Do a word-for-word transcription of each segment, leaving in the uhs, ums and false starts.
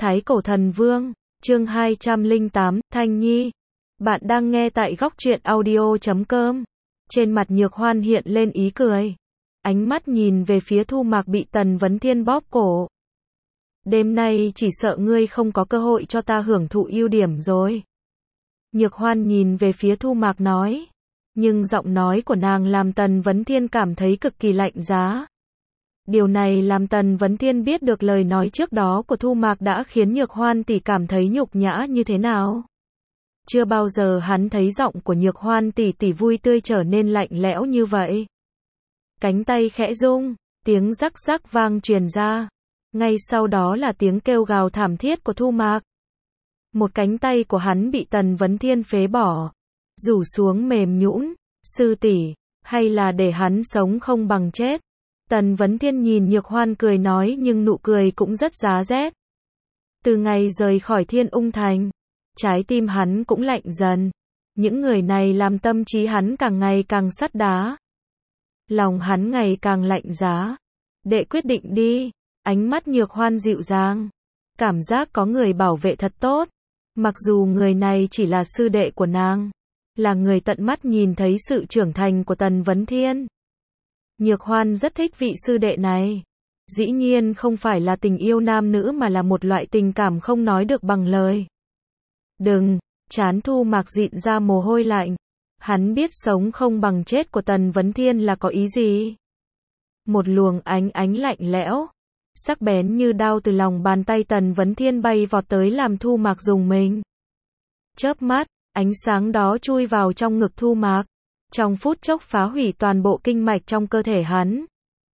Thái Cổ Thần Vương, chương hai trăm lẻ tám, Thanh Nhi. Bạn đang nghe tại góc truyện audio chấm com. Trên mặt Nhược Hoan hiện lên ý cười. Ánh mắt nhìn về phía Thu Mạc bị Tần Vấn Thiên bóp cổ. Đêm nay chỉ sợ ngươi không có cơ hội cho ta hưởng thụ ưu điểm rồi. Nhược Hoan nhìn về phía Thu Mạc nói. Nhưng giọng nói của nàng làm Tần Vấn Thiên cảm thấy cực kỳ lạnh giá. Điều này làm Tần Vấn Thiên biết được lời nói trước đó của Thu Mạc đã khiến Nhược Hoan tỷ cảm thấy nhục nhã như thế nào. Chưa bao giờ hắn thấy giọng của Nhược Hoan tỷ tỷ vui tươi trở nên lạnh lẽo như vậy. Cánh tay khẽ rung, tiếng rắc rắc vang truyền ra. Ngay sau đó là tiếng kêu gào thảm thiết của Thu Mạc. Một cánh tay của hắn bị Tần Vấn Thiên phế bỏ, rủ xuống mềm nhũn. Sư tỷ, hay là để hắn sống không bằng chết? Tần Vấn Thiên nhìn Nhược Hoan cười nói, nhưng nụ cười cũng rất giá rét. Từ ngày rời khỏi Thiên Ung Thành, trái tim hắn cũng lạnh dần. Những người này làm tâm trí hắn càng ngày càng sắt đá. Lòng hắn ngày càng lạnh giá. Đệ quyết định đi. Ánh mắt Nhược Hoan dịu dàng. Cảm giác có người bảo vệ thật tốt. Mặc dù người này chỉ là sư đệ của nàng, là người tận mắt nhìn thấy sự trưởng thành của Tần Vấn Thiên. Nhược Hoan rất thích vị sư đệ này. Dĩ nhiên không phải là tình yêu nam nữ mà là một loại tình cảm không nói được bằng lời. Đừng, trán Thu Mạc dịn ra mồ hôi lạnh. Hắn biết sống không bằng chết của Tần Vấn Thiên là có ý gì. Một luồng ánh ánh lạnh lẽo, sắc bén như đao từ lòng bàn tay Tần Vấn Thiên bay vọt tới làm Thu Mạc rùng mình. Chớp mắt, ánh sáng đó chui vào trong ngực Thu Mạc. Trong phút chốc phá hủy toàn bộ kinh mạch trong cơ thể hắn.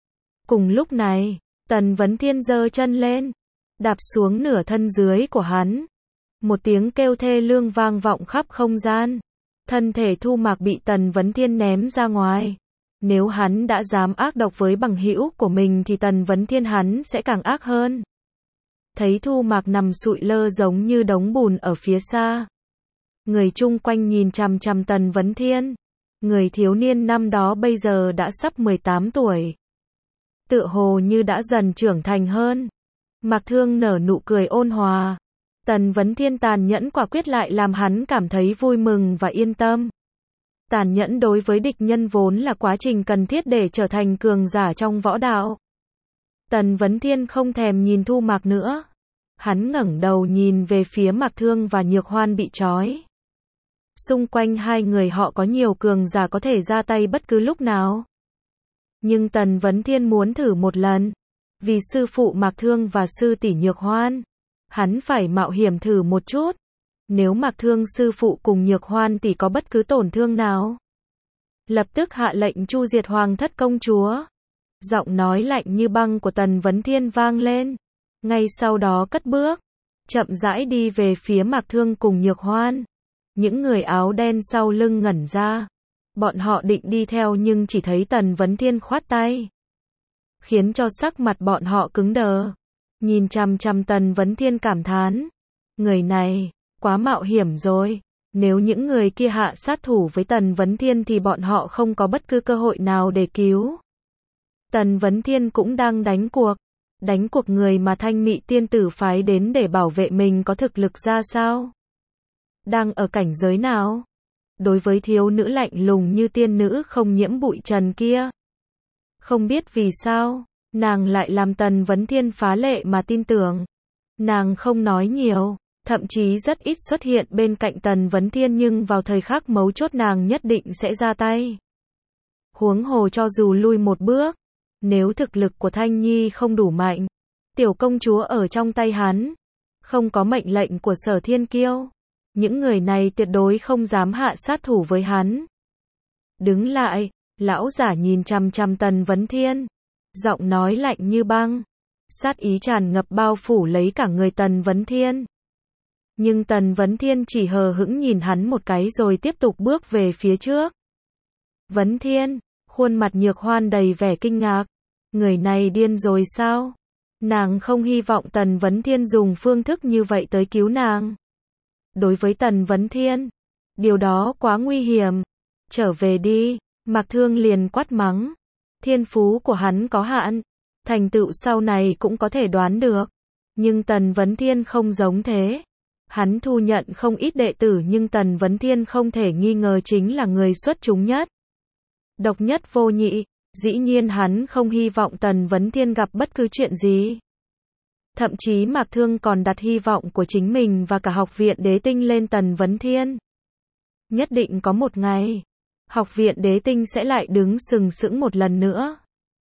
Cùng lúc này, Tần Vấn Thiên giơ chân lên, đạp xuống nửa thân dưới của hắn. Một tiếng kêu thê lương vang vọng khắp không gian. Thân thể Thu Mạc bị Tần Vấn Thiên ném ra ngoài. Nếu hắn đã dám ác độc với bằng hữu của mình thì Tần Vấn Thiên hắn sẽ càng ác hơn. Thấy Thu Mạc nằm sụi lơ giống như đống bùn ở phía xa. Người chung quanh nhìn chằm chằm Tần Vấn Thiên. Người thiếu niên năm đó bây giờ đã sắp mười tám tuổi. Tựa hồ như đã dần trưởng thành hơn. Mạc Thương nở nụ cười ôn hòa. Tần Vấn Thiên tàn nhẫn quả quyết lại làm hắn cảm thấy vui mừng và yên tâm. Tàn nhẫn đối với địch nhân vốn là quá trình cần thiết để trở thành cường giả trong võ đạo. Tần Vấn Thiên không thèm nhìn Thu Mạc nữa. Hắn ngẩng đầu nhìn về phía Mạc Thương và Nhược Hoan bị trói. Xung quanh hai người họ có nhiều cường giả có thể ra tay bất cứ lúc nào. Nhưng Tần Vấn Thiên muốn thử một lần. Vì sư phụ Mạc Thương và sư tỷ Nhược Hoan, hắn phải mạo hiểm thử một chút. Nếu Mạc Thương sư phụ cùng Nhược Hoan tỷ có bất cứ tổn thương nào, lập tức hạ lệnh chu diệt Hoàng thất công chúa. Giọng nói lạnh như băng của Tần Vấn Thiên vang lên. Ngay sau đó cất bước, chậm rãi đi về phía Mạc Thương cùng Nhược Hoan. Những người áo đen sau lưng ngẩn ra. Bọn họ định đi theo nhưng chỉ thấy Tần Vấn Thiên khoát tay, khiến cho sắc mặt bọn họ cứng đờ. Nhìn chằm chằm Tần Vấn Thiên cảm thán. Người này, quá mạo hiểm rồi. Nếu những người kia hạ sát thủ với Tần Vấn Thiên thì bọn họ không có bất cứ cơ hội nào để cứu. Tần Vấn Thiên cũng đang đánh cuộc. Đánh cuộc người mà Thanh Mị tiên tử phái đến để bảo vệ mình có thực lực ra sao? Đang ở cảnh giới nào? Đối với thiếu nữ lạnh lùng như tiên nữ không nhiễm bụi trần kia. Không biết vì sao, nàng lại làm Tần Vấn Thiên phá lệ mà tin tưởng. Nàng không nói nhiều, thậm chí rất ít xuất hiện bên cạnh Tần Vấn Thiên, nhưng vào thời khắc mấu chốt nàng nhất định sẽ ra tay. Huống hồ cho dù lui một bước, nếu thực lực của Thanh Nhi không đủ mạnh, tiểu công chúa ở trong tay hắn, không có mệnh lệnh của Sở Thiên Kiêu, những người này tuyệt đối không dám hạ sát thủ với hắn. Đứng lại, lão giả nhìn chằm chằm Tần Vấn Thiên, giọng nói lạnh như băng, sát ý tràn ngập bao phủ lấy cả người Tần Vấn Thiên. Nhưng Tần Vấn Thiên chỉ hờ hững nhìn hắn một cái rồi tiếp tục bước về phía trước. Vấn Thiên, khuôn mặt Nhược Hoan đầy vẻ kinh ngạc. Người này điên rồi sao? Nàng không hy vọng Tần Vấn Thiên dùng phương thức như vậy tới cứu nàng. Đối với Tần Vấn Thiên, điều đó quá nguy hiểm. Trở về đi, Mạc Thương liền quát mắng. Thiên phú của hắn có hạn, thành tựu sau này cũng có thể đoán được. Nhưng Tần Vấn Thiên không giống thế. Hắn thu nhận không ít đệ tử nhưng Tần Vấn Thiên không thể nghi ngờ chính là người xuất chúng nhất. Độc nhất vô nhị, dĩ nhiên hắn không hy vọng Tần Vấn Thiên gặp bất cứ chuyện gì. Thậm chí Mạc Thương còn đặt hy vọng của chính mình và cả học viện Đế Tinh lên Tần Vấn Thiên. Nhất định có một ngày, học viện Đế Tinh sẽ lại đứng sừng sững một lần nữa.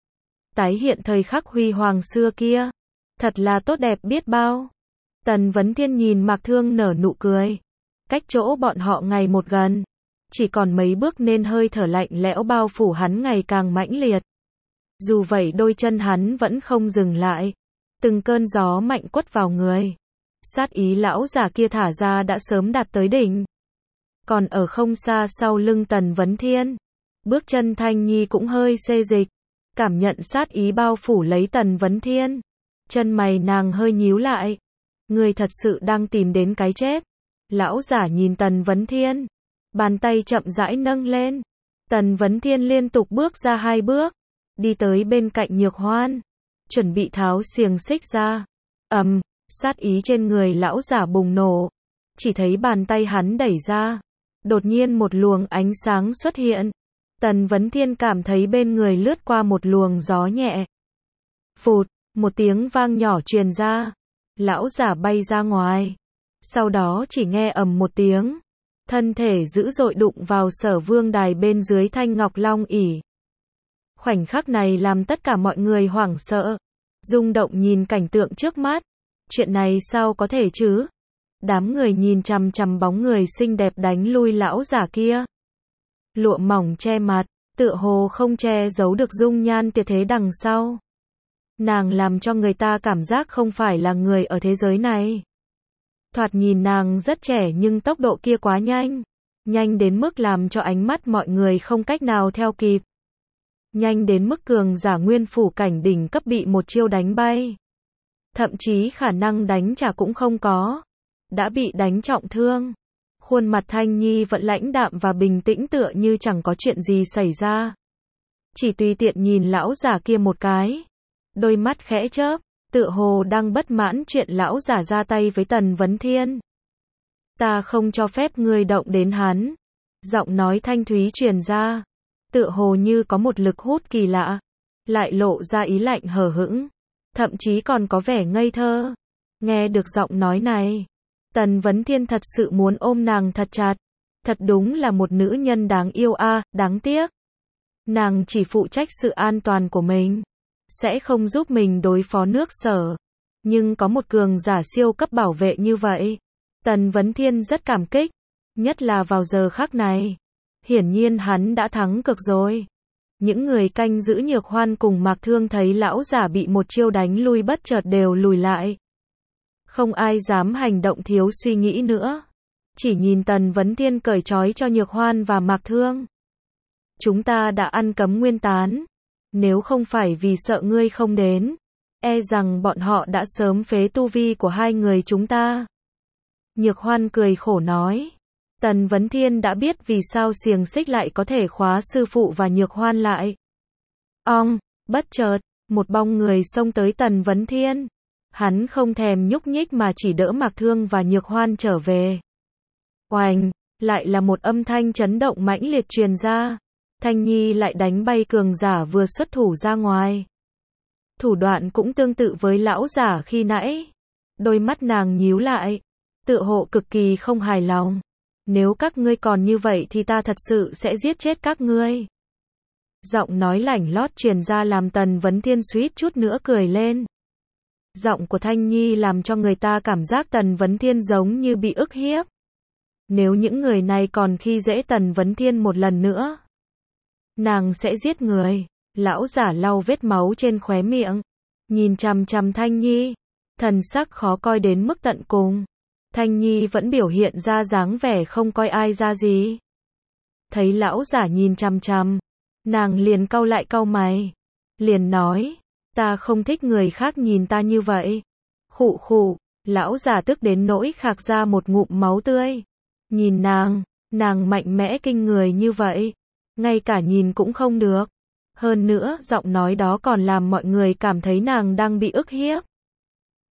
Tái hiện thời khắc huy hoàng xưa kia. Thật là tốt đẹp biết bao. Tần Vấn Thiên nhìn Mạc Thương nở nụ cười. Cách chỗ bọn họ ngày một gần. Chỉ còn mấy bước nên hơi thở lạnh lẽo bao phủ hắn ngày càng mãnh liệt. Dù vậy đôi chân hắn vẫn không dừng lại. Từng cơn gió mạnh quất vào người. Sát ý lão già kia thả ra đã sớm đạt tới đỉnh. Còn ở không xa sau lưng Tần Vấn Thiên, bước chân Thanh Nhi cũng hơi xê dịch. Cảm nhận sát ý bao phủ lấy Tần Vấn Thiên. Chân mày nàng hơi nhíu lại. Người thật sự đang tìm đến cái chết. Lão giả nhìn Tần Vấn Thiên. Bàn tay chậm rãi nâng lên. Tần Vấn Thiên liên tục bước ra hai bước. Đi tới bên cạnh Nhược Hoan. Chuẩn bị tháo xiềng xích ra. Ầm, sát ý trên người lão giả bùng nổ. Chỉ thấy bàn tay hắn đẩy ra. Đột nhiên một luồng ánh sáng xuất hiện. Tần Vấn Thiên cảm thấy bên người lướt qua một luồng gió nhẹ. Phụt, một tiếng vang nhỏ truyền ra. Lão giả bay ra ngoài. Sau đó chỉ nghe ầm một tiếng. Thân thể dữ dội đụng vào Sở Vương đài bên dưới Thanh Ngọc Long ỷ. Khoảnh khắc này làm tất cả mọi người hoảng sợ. Rung động nhìn cảnh tượng trước mắt. Chuyện này sao có thể chứ? Đám người nhìn chằm chằm bóng người xinh đẹp đánh lui lão giả kia. Lụa mỏng che mặt, tựa hồ không che giấu được dung nhan tuyệt thế đằng sau. Nàng làm cho người ta cảm giác không phải là người ở thế giới này. Thoạt nhìn nàng rất trẻ nhưng tốc độ kia quá nhanh. Nhanh đến mức làm cho ánh mắt mọi người không cách nào theo kịp. Nhanh đến mức cường giả nguyên phủ cảnh đỉnh cấp bị một chiêu đánh bay. Thậm chí khả năng đánh trả cũng không có. Đã bị đánh trọng thương. Khuôn mặt Thanh Nhi vẫn lãnh đạm và bình tĩnh tựa như chẳng có chuyện gì xảy ra. Chỉ tùy tiện nhìn lão giả kia một cái. Đôi mắt khẽ chớp, tựa hồ đang bất mãn chuyện lão giả ra tay với Tần Vấn Thiên. Ta không cho phép ngươi động đến hắn. Giọng nói thanh thúy truyền ra. Tựa hồ như có một lực hút kỳ lạ. Lại lộ ra ý lạnh hờ hững. Thậm chí còn có vẻ ngây thơ. Nghe được giọng nói này. Tần Vấn Thiên thật sự muốn ôm nàng thật chặt. Thật đúng là một nữ nhân đáng yêu a, à, đáng tiếc. Nàng chỉ phụ trách sự an toàn của mình. Sẽ không giúp mình đối phó nước Sở. Nhưng có một cường giả siêu cấp bảo vệ như vậy. Tần Vấn Thiên rất cảm kích. Nhất là vào giờ khắc này. Hiển nhiên hắn đã thắng cực rồi. Những người canh giữ Nhược Hoan cùng Mạc Thương thấy lão giả bị một chiêu đánh lui bất chợt đều lùi lại. Không ai dám hành động thiếu suy nghĩ nữa. Chỉ nhìn Tần Vấn Thiên cởi trói cho Nhược Hoan và Mạc Thương. Chúng ta đã ăn cấm nguyên tán. Nếu không phải vì sợ ngươi không đến, e rằng bọn họ đã sớm phế tu vi của hai người chúng ta. Nhược Hoan cười khổ nói. Tần Vấn Thiên đã biết vì sao xiềng xích lại có thể khóa sư phụ và Nhược Hoan lại. Ong, bất chợt, một bóng người xông tới Tần Vấn Thiên. Hắn không thèm nhúc nhích mà chỉ đỡ Mạc Thương và Nhược Hoan trở về. Oành, lại là một âm thanh chấn động mãnh liệt truyền ra. Thanh Nhi lại đánh bay cường giả vừa xuất thủ ra ngoài. Thủ đoạn cũng tương tự với lão giả khi nãy. Đôi mắt nàng nhíu lại. Tựa hồ cực kỳ không hài lòng. Nếu các ngươi còn như vậy thì ta thật sự sẽ giết chết các ngươi. Giọng nói lảnh lót truyền ra làm Tần Vấn Thiên suýt chút nữa cười lên. Giọng của Thanh Nhi làm cho người ta cảm giác Tần Vấn Thiên giống như bị ức hiếp. Nếu những người này còn khi dễ Tần Vấn Thiên một lần nữa, nàng sẽ giết người. Lão giả lau vết máu trên khóe miệng. Nhìn chằm chằm Thanh Nhi. Thần sắc khó coi đến mức tận cùng. Thanh Nhi vẫn biểu hiện ra dáng vẻ không coi ai ra gì. Thấy lão giả nhìn chằm chằm. Nàng liền cau lại cau mày. Liền nói. Ta không thích người khác nhìn ta như vậy. Khụ khụ. Lão giả tức đến nỗi khạc ra một ngụm máu tươi. Nhìn nàng. Nàng mạnh mẽ kinh người như vậy. Ngay cả nhìn cũng không được. Hơn nữa, giọng nói đó còn làm mọi người cảm thấy nàng đang bị ức hiếp.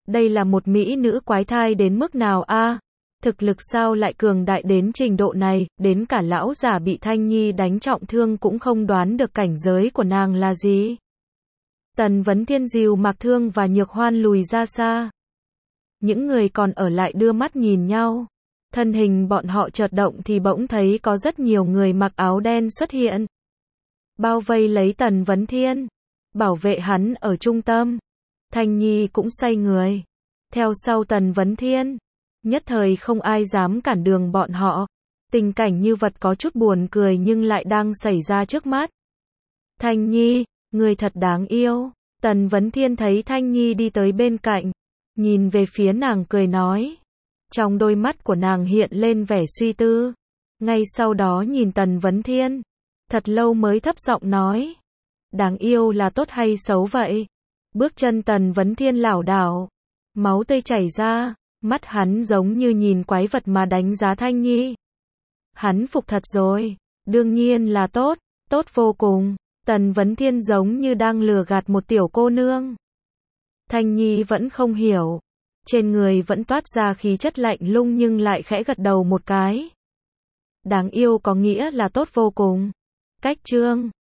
Đây là một mỹ nữ quái thai đến mức nào a? Thực lực sao lại cường đại đến trình độ này, đến cả lão giả bị Thanh Nhi đánh trọng thương cũng không đoán được cảnh giới của nàng là gì. Tần Vấn Thiên dìu Mạc Thương và Nhược Hoan lùi ra xa. Những người còn ở lại đưa mắt nhìn nhau. Thân hình bọn họ chợt động thì bỗng thấy có rất nhiều người mặc áo đen xuất hiện. Bao vây lấy Tần Vấn Thiên. Bảo vệ hắn ở trung tâm. Thanh Nhi cũng xoay người. Theo sau Tần Vấn Thiên. Nhất thời không ai dám cản đường bọn họ. Tình cảnh như vật có chút buồn cười nhưng lại đang xảy ra trước mắt. Thanh Nhi, người thật đáng yêu. Tần Vấn Thiên thấy Thanh Nhi đi tới bên cạnh. Nhìn về phía nàng cười nói. Trong đôi mắt của nàng hiện lên vẻ suy tư. Ngay sau đó nhìn Tần Vấn Thiên. Thật lâu mới thấp giọng nói. Đáng yêu là tốt hay xấu vậy? Bước chân Tần Vấn Thiên lảo đảo. Máu tươi chảy ra. Mắt hắn giống như nhìn quái vật mà đánh giá Thanh Nhi. Hắn phục thật rồi. Đương nhiên là tốt. Tốt vô cùng. Tần Vấn Thiên giống như đang lừa gạt một tiểu cô nương. Thanh Nhi vẫn không hiểu. Trên người vẫn toát ra khí chất lạnh lùng nhưng lại khẽ gật đầu một cái. Đáng yêu có nghĩa là tốt vô cùng. Cách chương